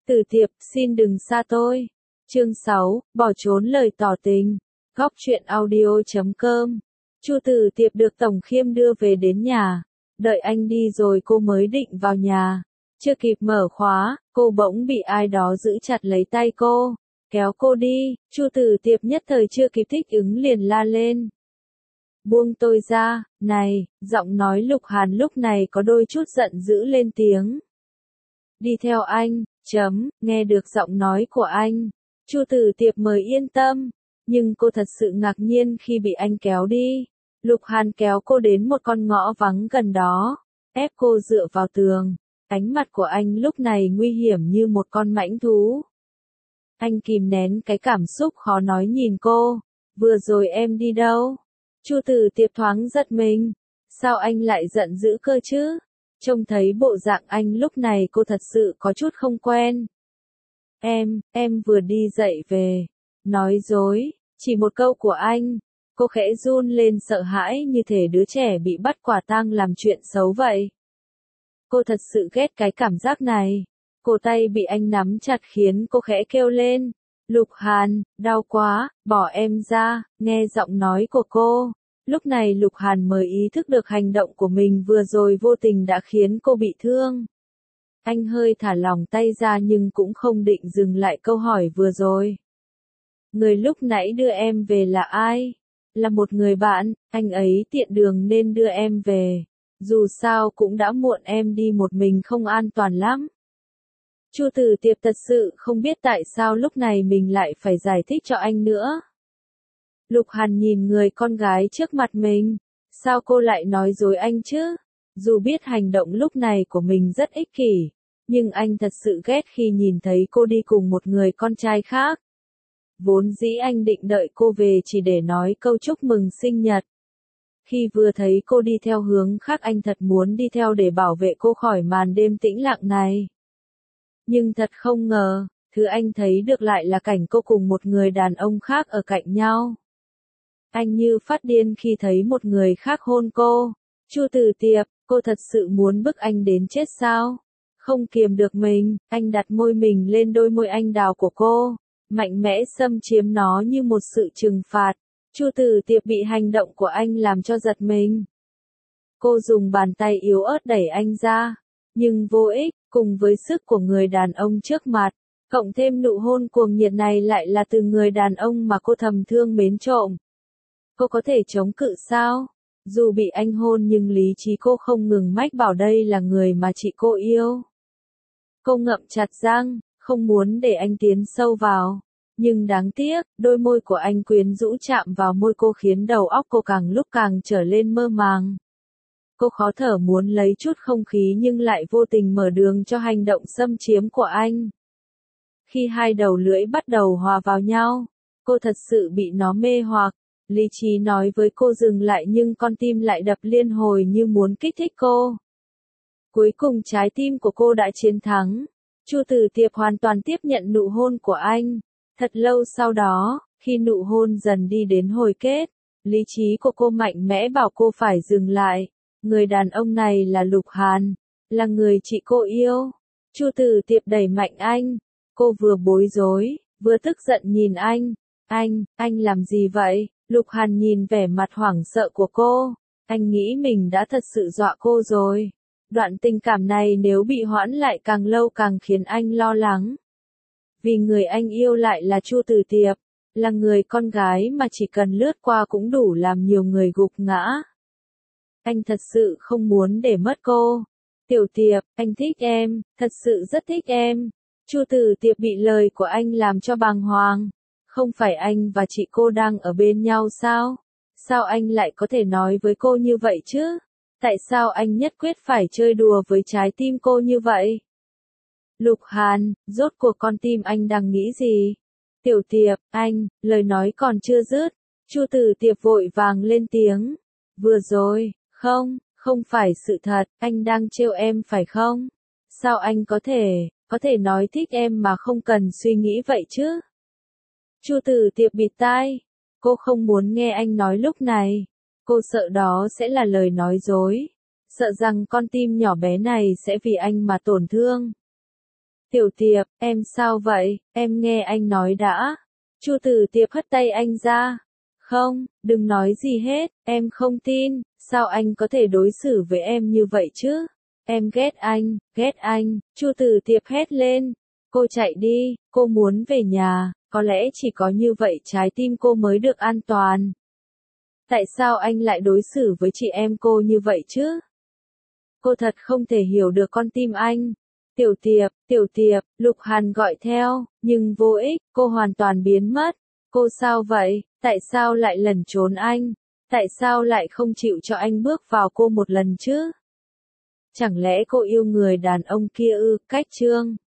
Từ Tiệp, xin đừng xa tôi. Chương 6, bỏ trốn lời tỏ tình. Góc truyện audio.com. Chu Từ Tiệp được Tổng Khiêm đưa về đến nhà. Đợi anh đi rồi cô mới định vào nhà. Chưa kịp mở khóa, cô bỗng bị ai đó giữ chặt lấy tay cô, kéo cô đi. Chu Từ Tiệp nhất thời chưa kịp thích ứng liền la lên. Buông tôi ra, này, giọng nói Lục Hàn lúc này có đôi chút giận dữ lên tiếng. Đi theo anh, nghe được giọng nói của anh. Chu Từ Tiệp mới yên tâm, nhưng cô thật sự ngạc nhiên khi bị anh kéo đi. Lục Hàn kéo cô đến một con ngõ vắng gần đó, ép cô dựa vào tường. Ánh mặt của anh lúc này nguy hiểm như một con mãnh thú. Anh kìm nén cái cảm xúc khó nói nhìn cô. Vừa rồi em đi đâu? Chu Từ Tiệp thoáng giật mình. Sao anh lại giận dữ cơ chứ? Trông thấy bộ dạng anh lúc này cô thật sự có chút không quen. Em vừa đi dậy về. Nói dối, chỉ một câu của anh. Cô khẽ run lên sợ hãi như thể đứa trẻ bị bắt quả tang làm chuyện xấu vậy. Cô thật sự ghét cái cảm giác này. Cổ tay bị anh nắm chặt khiến cô khẽ kêu lên. Lục Hàn, đau quá, bỏ em ra. Nghe giọng nói của cô. Lúc này Lục Hàn mới ý thức được hành động của mình vừa rồi vô tình đã khiến cô bị thương. Anh hơi thả lỏng tay ra nhưng cũng không định dừng lại câu hỏi vừa rồi. Người lúc nãy đưa em về là ai? Là một người bạn, anh ấy tiện đường nên đưa em về. Dù sao cũng đã muộn, em đi một mình không an toàn lắm. Chu Từ Tiệp thật sự không biết tại sao lúc này mình lại phải giải thích cho anh nữa. Lục Hàn nhìn người con gái trước mặt mình. Sao cô lại nói dối anh chứ? Dù biết hành động lúc này của mình rất ích kỷ, nhưng anh thật sự ghét khi nhìn thấy cô đi cùng một người con trai khác. Vốn dĩ anh định đợi cô về chỉ để nói câu chúc mừng sinh nhật. Khi vừa thấy cô đi theo hướng khác anh thật muốn đi theo để bảo vệ cô khỏi màn đêm tĩnh lặng này. Nhưng thật không ngờ, thứ anh thấy được lại là cảnh cô cùng một người đàn ông khác ở cạnh nhau. Anh như phát điên khi thấy một người khác hôn cô. Chu Từ Tiệp, cô thật sự muốn bức anh đến chết sao? Không kiềm được mình, anh đặt môi mình lên đôi môi anh đào của cô, mạnh mẽ xâm chiếm nó như một sự trừng phạt. Chu Từ Tiệp bị hành động của anh làm cho giật mình. Cô dùng bàn tay yếu ớt đẩy anh ra, nhưng vô ích, cùng với sức của người đàn ông trước mặt, cộng thêm nụ hôn cuồng nhiệt này lại là từ người đàn ông mà cô thầm thương mến trộm. Cô có thể chống cự sao? Dù bị anh hôn nhưng lý trí cô không ngừng mách bảo đây là người mà chị cô yêu. Cô ngậm chặt răng, không muốn để anh tiến sâu vào. Nhưng đáng tiếc, đôi môi của anh quyến rũ chạm vào môi cô khiến đầu óc cô càng lúc càng trở lên mơ màng. Cô khó thở muốn lấy chút không khí nhưng lại vô tình mở đường cho hành động xâm chiếm của anh. Khi hai đầu lưỡi bắt đầu hòa vào nhau, cô thật sự bị nó mê hoặc. Lý trí nói với cô dừng lại nhưng con tim lại đập liên hồi như muốn kích thích cô. Cuối cùng trái tim của cô đã chiến thắng. Chu Từ Tiệp hoàn toàn tiếp nhận nụ hôn của anh. Thật lâu sau đó, khi nụ hôn dần đi đến hồi kết, lý trí của cô mạnh mẽ bảo cô phải dừng lại. Người đàn ông này là Lục Hàn, là người chị cô yêu. Chu Từ Tiệp đẩy mạnh anh. Cô vừa bối rối, vừa tức giận nhìn anh. Anh làm gì vậy? Lục Hàn nhìn vẻ mặt hoảng sợ của cô. Anh nghĩ mình đã thật sự dọa cô rồi. Đoạn tình cảm này nếu bị hoãn lại càng lâu càng khiến anh lo lắng. Vì người anh yêu lại là Chu Từ Tiệp, là người con gái mà chỉ cần lướt qua cũng đủ làm nhiều người gục ngã. Anh thật sự không muốn để mất cô. Tiểu Tiệp, anh thích em, thật sự rất thích em. Chu Từ Tiệp bị lời của anh làm cho bàng hoàng. Không phải anh và chị cô đang ở bên nhau sao? Sao anh lại có thể nói với cô như vậy chứ? Tại sao anh nhất quyết phải chơi đùa với trái tim cô như vậy? Lục Hàn, rốt cuộc con tim anh đang nghĩ gì? Tiểu Tiệp, anh, lời nói còn chưa dứt. Chu Từ Tiệp vội vàng lên tiếng. Vừa rồi, không phải sự thật, anh đang trêu em phải không? Sao anh có thể nói thích em mà không cần suy nghĩ vậy chứ? Chu Từ Tiệp bịt tai. Cô không muốn nghe anh nói lúc này. Cô sợ đó sẽ là lời nói dối. Sợ rằng con tim nhỏ bé này sẽ vì anh mà tổn thương. Tiểu Tiệp, em sao vậy, em nghe anh nói đã. Chu Tử Tiệp hất tay anh ra. Không, đừng nói gì hết, em không tin, sao anh có thể đối xử với em như vậy chứ? Em ghét anh, Chu Tử Tiệp hét lên. Cô chạy đi, cô muốn về nhà, có lẽ chỉ có như vậy trái tim cô mới được an toàn. Tại sao anh lại đối xử với chị em cô như vậy chứ? Cô thật không thể hiểu được con tim anh. Tiểu Tiệp, Lục Hàn gọi theo, nhưng vô ích, cô hoàn toàn biến mất. Cô sao vậy, tại sao lại lẩn trốn anh? Tại sao lại không chịu cho anh bước vào cô một lần chứ? Chẳng lẽ cô yêu người đàn ông kia ư? Cách chương